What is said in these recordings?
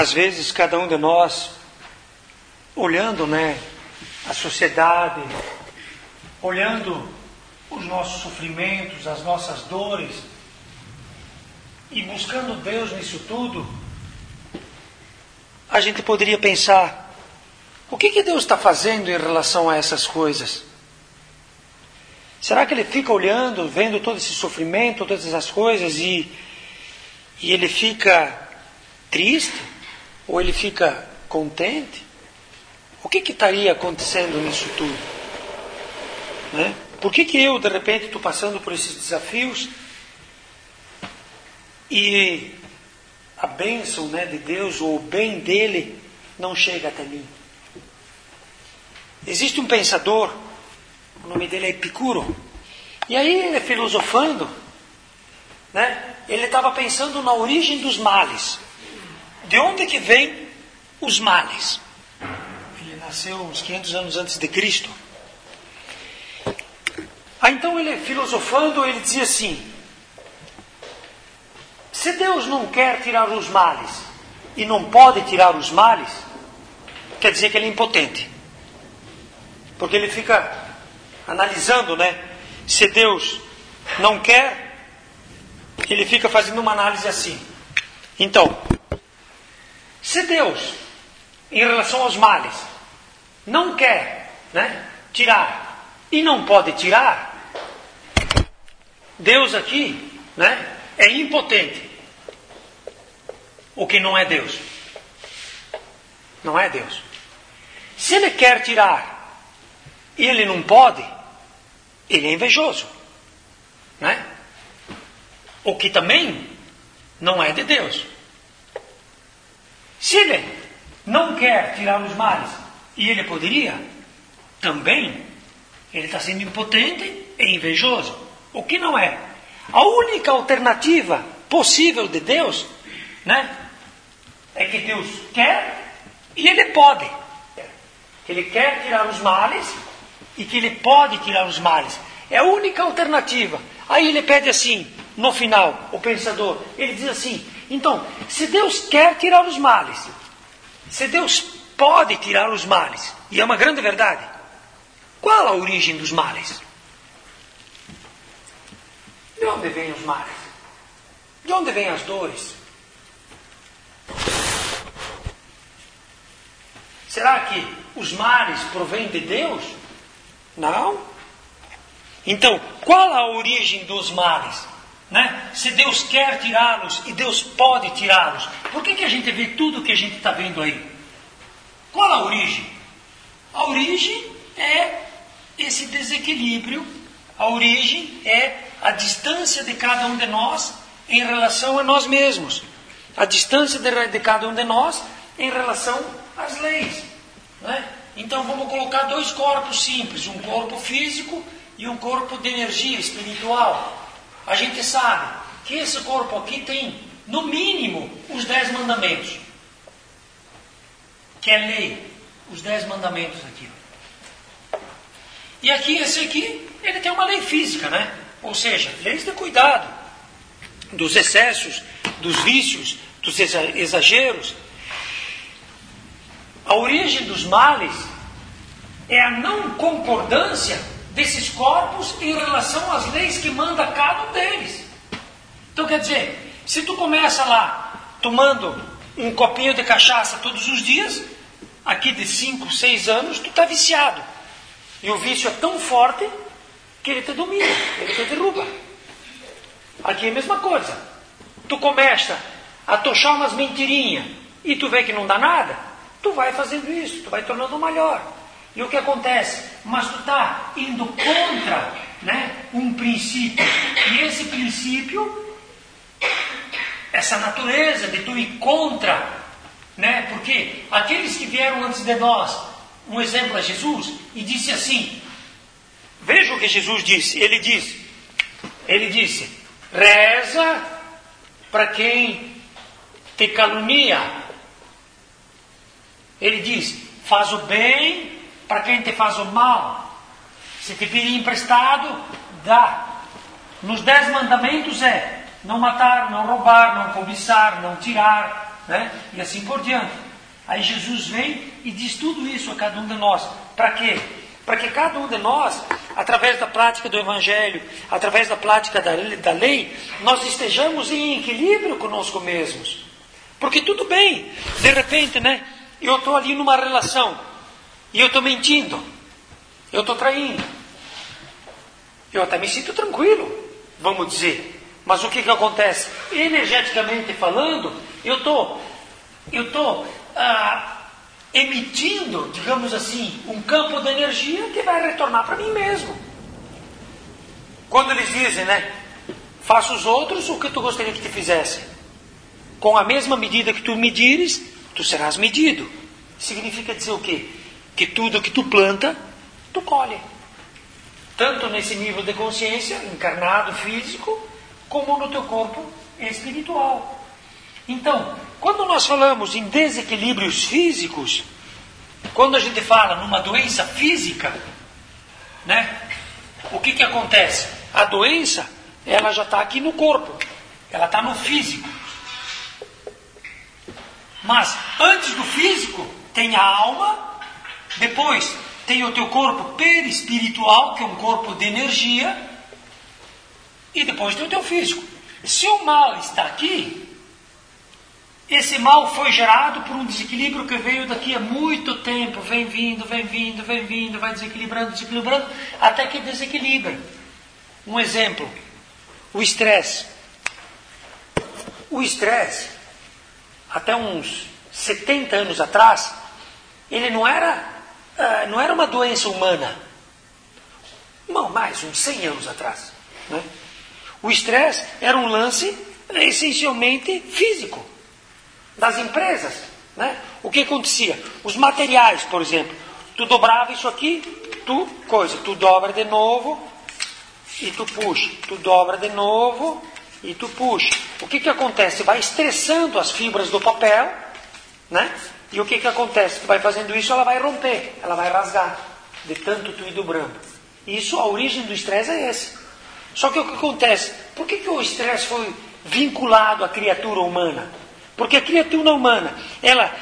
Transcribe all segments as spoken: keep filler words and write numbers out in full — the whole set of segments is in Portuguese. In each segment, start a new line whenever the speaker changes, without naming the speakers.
às vezes cada um de nós, olhando, né, a sociedade, olhando os nossos sofrimentos, as nossas dores, e buscando Deus nisso tudo, a gente poderia pensar, o que que Deus está fazendo em relação a essas coisas? Será que Ele fica olhando, vendo todo esse sofrimento, todas essas coisas, e, e Ele fica triste? Ou Ele fica contente? O que que estaria acontecendo nisso tudo? Né? Por que que eu, de repente, estou passando por esses desafios e a bênção, né, de Deus, ou o bem dele, não chega até mim? Existe um pensador, o nome dele é Epicuro, e aí ele filosofando, né, ele estava pensando na origem dos males. De onde que vem os males? Ele nasceu uns quinhentos anos antes de Cristo. Ah, então ele filosofando, ele dizia assim, se Deus não quer tirar os males e não pode tirar os males, quer dizer que ele é impotente. Porque ele fica analisando, né? Se Deus não quer, ele fica fazendo uma análise assim. Então, se Deus, em relação aos males, não quer, né, tirar e não pode tirar, Deus aqui, né, é impotente. O que não é Deus. Não é Deus. Se Ele quer tirar e Ele não pode, Ele é invejoso. Né? O que também não é de Deus. Se Ele não quer tirar os males e Ele poderia, também Ele está sendo impotente e invejoso. O que não é. A única alternativa possível de Deus, né, é que Deus quer e Ele pode. Que Ele quer tirar os males e que Ele pode tirar os males. É a única alternativa. Aí ele pede assim, no final, o pensador, ele diz assim, então, se Deus quer tirar os males, se Deus pode tirar os males, e é uma grande verdade, qual a origem dos males? De onde vêm os males? De onde vêm as dores? Será que os males provêm de Deus? Não. Então, qual a origem dos males? Né? Se Deus quer tirá-los e Deus pode tirá-los, por que que a gente vê tudo o que a gente está vendo aí? Qual a origem? A origem é esse desequilíbrio, a origem é a distância de cada um de nós em relação a nós mesmos. A distância de, de cada um de nós em relação às leis. Né? Então vamos colocar dois corpos simples, um corpo físico e um corpo de energia espiritual. A gente sabe que esse corpo aqui tem, no mínimo, os dez mandamentos. Que é lei, os dez mandamentos aqui. E aqui, esse aqui, ele tem uma lei física, né? Ou seja, leis de cuidado dos excessos, dos vícios, dos exageros. A origem dos males é a não concordância desses corpos em relação às leis que manda cada um deles. Então quer dizer, se tu começa lá tomando um copinho de cachaça todos os dias, aqui de cinco, seis anos, tu está viciado. E o vício é tão forte que ele te domina, ele te derruba. Aqui é a mesma coisa. Tu começa a tochar umas mentirinhas e tu vê que não dá nada, tu vai fazendo isso, tu vai tornando melhor. E o que acontece? Mas tu está indo contra, né, um princípio. E esse princípio, essa natureza de tu ir contra, né, porque aqueles que vieram antes de nós, um exemplo é Jesus, e disse assim, veja o que Jesus disse, ele disse, ele disse, reza para quem te calunia. Ele diz, faz o bem para quem te faz o mal. Se te pedir emprestado, dá. Nos dez mandamentos é não matar, não roubar, não cobiçar, não tirar. né? E assim por diante. Aí Jesus vem e diz tudo isso a cada um de nós. Para quê? Para que cada um de nós, através da prática do Evangelho, através da prática da, da lei, nós estejamos em equilíbrio conosco mesmos. Porque tudo bem, de repente, né? Eu estou ali numa relação e eu estou mentindo, eu estou traindo. Eu até me sinto tranquilo, vamos dizer. Mas o que, que acontece? Energeticamente falando, eu estou eu tô, ah, emitindo, digamos assim, um campo de energia que vai retornar para mim mesmo. Quando eles dizem, né? Faça os outros o que tu gostaria que te fizessem. Com a mesma medida que tu medires, tu serás medido. Significa dizer o quê? Que tudo que tu planta, tu colhe. Tanto nesse nível de consciência, encarnado, físico, como no teu corpo espiritual. Então, quando nós falamos em desequilíbrios físicos, quando a gente fala numa doença física, né? O que que acontece? A doença, ela já está aqui no corpo, ela está no físico. Mas antes do físico tem a alma, depois tem o teu corpo perispiritual, que é um corpo de energia, e depois tem o teu físico. Se o mal está aqui, esse mal foi gerado por um desequilíbrio que veio daqui a muito tempo, vem vindo, vem vindo, vem vindo, vai desequilibrando, desequilibrando, até que desequilibra. Um exemplo, o estresse. O estresse, até uns setenta anos atrás, ele não era, uh, não era uma doença humana. Não, mais, uns cem anos atrás. Né? O estresse era um lance essencialmente físico das empresas. Né? O que acontecia? Os materiais, por exemplo. Tu dobrava isso aqui, tu, coisa, tu dobra de novo e tu puxa. Tu dobra de novo e tu puxa. O que que acontece? Vai estressando as fibras do papel, né? E o que que acontece? Tu vai fazendo isso, ela vai romper, ela vai rasgar, de tanto tu ir dobrando. Isso, a origem do estresse é esse. Só que o que acontece? Por que que o estresse foi vinculado à criatura humana? Porque a criatura humana, ela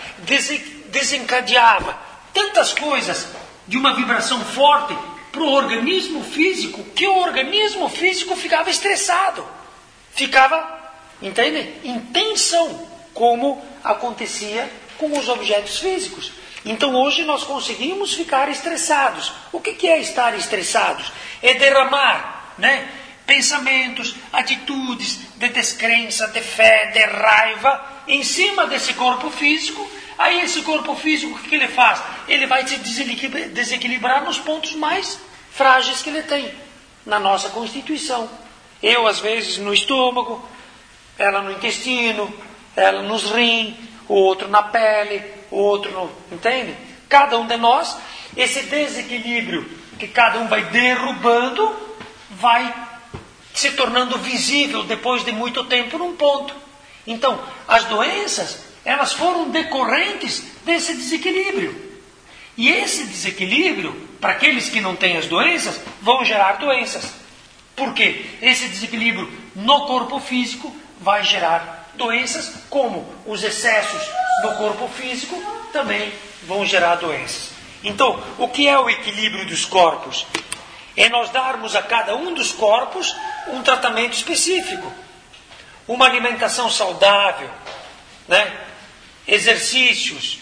desencadeava tantas coisas de uma vibração forte para o organismo físico, que o organismo físico ficava estressado. Ficava, entende? Em tensão, como acontecia com os objetos físicos. Então hoje nós conseguimos ficar estressados. O que que é estar estressados? É derramar, né? Pensamentos, atitudes de descrença, de fé, de raiva, em cima desse corpo físico. Aí esse corpo físico, o que ele faz? Ele vai se desequilibrar nos pontos mais frágeis que ele tem, na nossa constituição. Eu, às vezes, no estômago, ela no intestino, ela nos rins, o outro na pele, o outro no... Entende? Cada um de nós, esse desequilíbrio que cada um vai derrubando, vai se tornando visível depois de muito tempo num ponto. Então, as doenças, elas foram decorrentes desse desequilíbrio. E esse desequilíbrio, para aqueles que não têm as doenças, vão gerar doenças. Por quê? Esse desequilíbrio no corpo físico vai gerar doenças, como os excessos no corpo físico também vão gerar doenças. Então, o que é o equilíbrio dos corpos? É nós darmos a cada um dos corpos um tratamento específico. Uma alimentação saudável, né? Exercícios,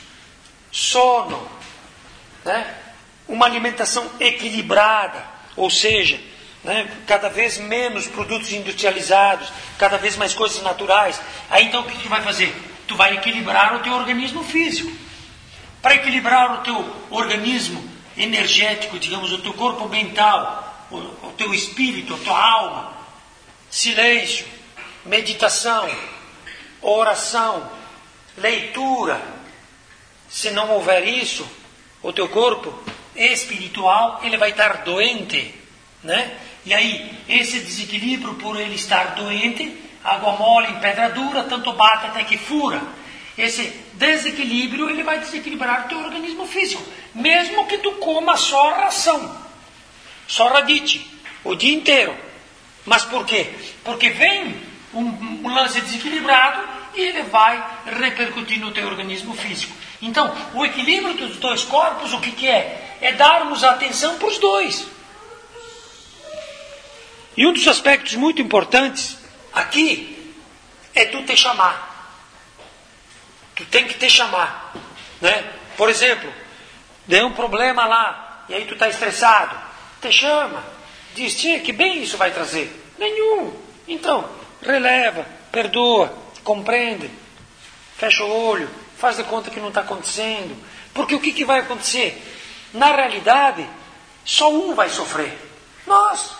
sono, né? Uma alimentação equilibrada, ou seja, né? Cada vez menos produtos industrializados, cada vez mais coisas naturais. Aí então o que tu vai fazer? Tu vai equilibrar o teu organismo físico. Para equilibrar o teu organismo energético, digamos, o teu corpo mental, o, o teu espírito, a tua alma, silêncio, meditação, oração, leitura. Se não houver isso, o teu corpo espiritual, ele vai estar doente, né? E aí, esse desequilíbrio, por ele estar doente, água mole em pedra dura, tanto bate até que fura. Esse desequilíbrio, ele vai desequilibrar o teu organismo físico. Mesmo que tu coma só ração, só radite, o dia inteiro. Mas por quê? Porque vem um, um lance desequilibrado e ele vai repercutir no teu organismo físico. Então, o equilíbrio dos dois corpos, o que, que é? É darmos atenção para os dois. E um dos aspectos muito importantes aqui é tu te chamar. Tu tem que te chamar, né? Por exemplo, deu um problema lá, e aí tu está estressado. Te chama. Diz, tia, que bem isso vai trazer? Nenhum. Então, releva, perdoa, compreende, fecha o olho, faz de conta que não está acontecendo. Porque o que, que vai acontecer? Na realidade, só um vai sofrer. Nós.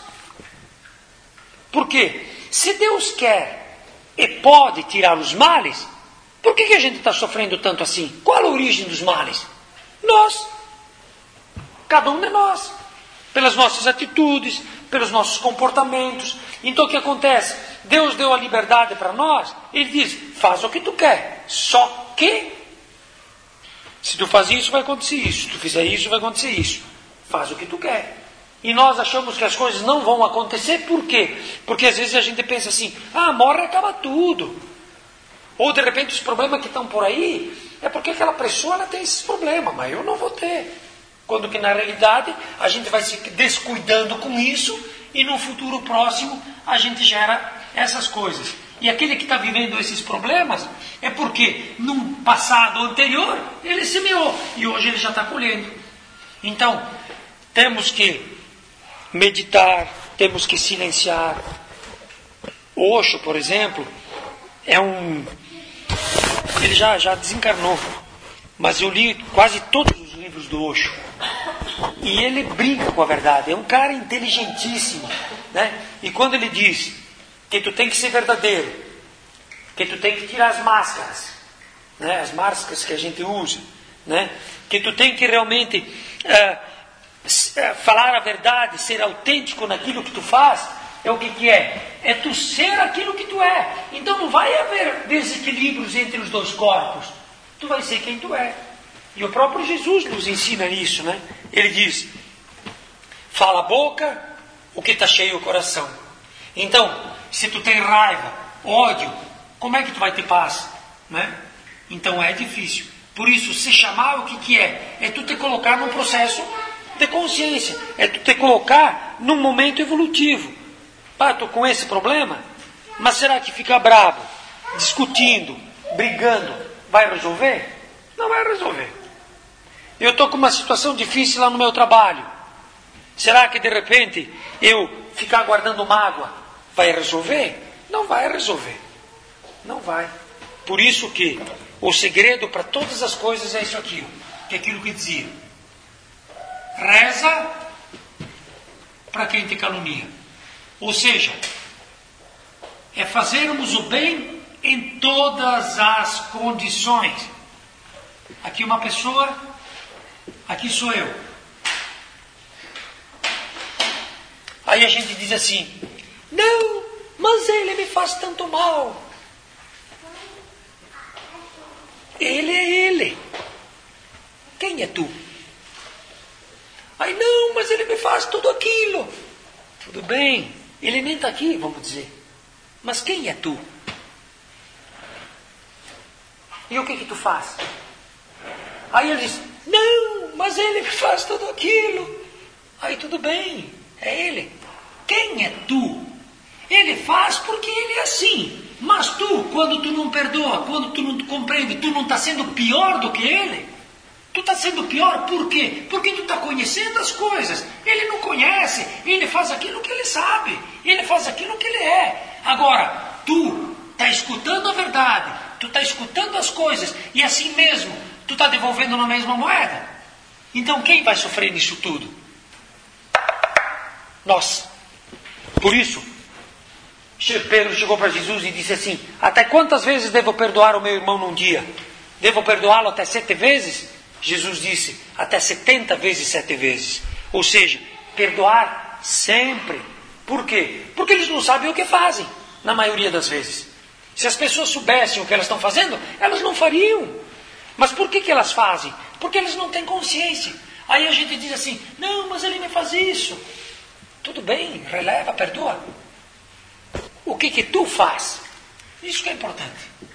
Por quê? Se Deus quer e pode tirar os males, por que, que a gente está sofrendo tanto assim? Qual a origem dos males? Nós. Cada um de nós. Pelas nossas atitudes, pelos nossos comportamentos. Então o que acontece? Deus deu a liberdade para nós. Ele diz, faz o que tu quer. Só que, se tu faz isso, vai acontecer isso. Se tu fizer isso, vai acontecer isso. Faz o que tu quer. E nós achamos que as coisas não vão acontecer, por quê? Porque às vezes a gente pensa assim, ah, morre e acaba tudo. Ou de repente os problemas que estão por aí, é porque aquela pessoa ela tem esses problemas, mas eu não vou ter. Quando que na realidade a gente vai se descuidando com isso e no futuro próximo a gente gera essas coisas. E aquele que está vivendo esses problemas é porque num passado anterior ele semeou e hoje ele já está colhendo. Então, temos que meditar, temos que silenciar. Osho, por exemplo, é um... Ele já, já desencarnou, mas eu li quase todos os livros do Osho. E ele brinca com a verdade, é um cara inteligentíssimo, né? E quando ele diz que tu tem que ser verdadeiro, que tu tem que tirar as máscaras, né? As máscaras que a gente usa, né? Que tu tem que realmente uh, falar a verdade, ser autêntico naquilo que tu faz, é o que, que é? É tu ser aquilo que tu é. Então não vai haver desequilíbrios entre os dois corpos, tu vai ser quem tu é. E o próprio Jesus nos ensina isso, né? Ele diz, fala a boca, o que está cheio é o coração. Então, se tu tem raiva, ódio, como é que tu vai ter paz? Né? Então é difícil. Por isso, se chamar o que, que é? É tu te colocar num processo de consciência. É tu te colocar num momento evolutivo. Pá, estou com esse problema, mas será que ficar bravo, discutindo, brigando, vai resolver? Não vai resolver. Eu estou com uma situação difícil lá no meu trabalho. Será que de repente eu ficar guardando mágoa vai resolver? Não vai resolver. Não vai. Por isso que o segredo para todas as coisas é isso aqui. Que é aquilo que dizia. Reza para quem te calunia. Ou seja, é fazermos o bem em todas as condições. Aqui uma pessoa, aqui sou eu. Aí a gente diz assim, não, mas ele me faz tanto mal. Ele é ele. Quem é tu? Aí não, mas ele me faz tudo aquilo. Tudo bem, ele nem está aqui, vamos dizer. Mas quem é tu? E o que que tu faz? Aí ele diz, não, mas ele me faz tudo aquilo. Aí tudo bem, é ele. Quem é tu? Ele faz porque ele é assim. Mas tu, quando tu não perdoa, quando tu não compreende, tu não está sendo pior do que ele? Tu está sendo pior por quê? Porque tu está conhecendo as coisas. Ele não conhece, ele faz aquilo que ele sabe. Ele faz aquilo que ele é. Agora, tu está escutando a verdade, tu está escutando as coisas, e assim mesmo, tu está devolvendo na mesma moeda. Então quem vai sofrer nisso tudo? Nós. Por isso, Pedro chegou para Jesus e disse assim, até quantas vezes devo perdoar o meu irmão num dia? Devo perdoá-lo até sete vezes? Jesus disse, até setenta vezes sete vezes. Ou seja, perdoar sempre. Por quê? Porque eles não sabem o que fazem, na maioria das vezes. Se as pessoas soubessem o que elas estão fazendo, elas não fariam. Mas por que que elas fazem? Porque eles não têm consciência. Aí a gente diz assim, não, mas ele me faz isso. Tudo bem, releva, perdoa. O que que tu faz? Isso que é importante.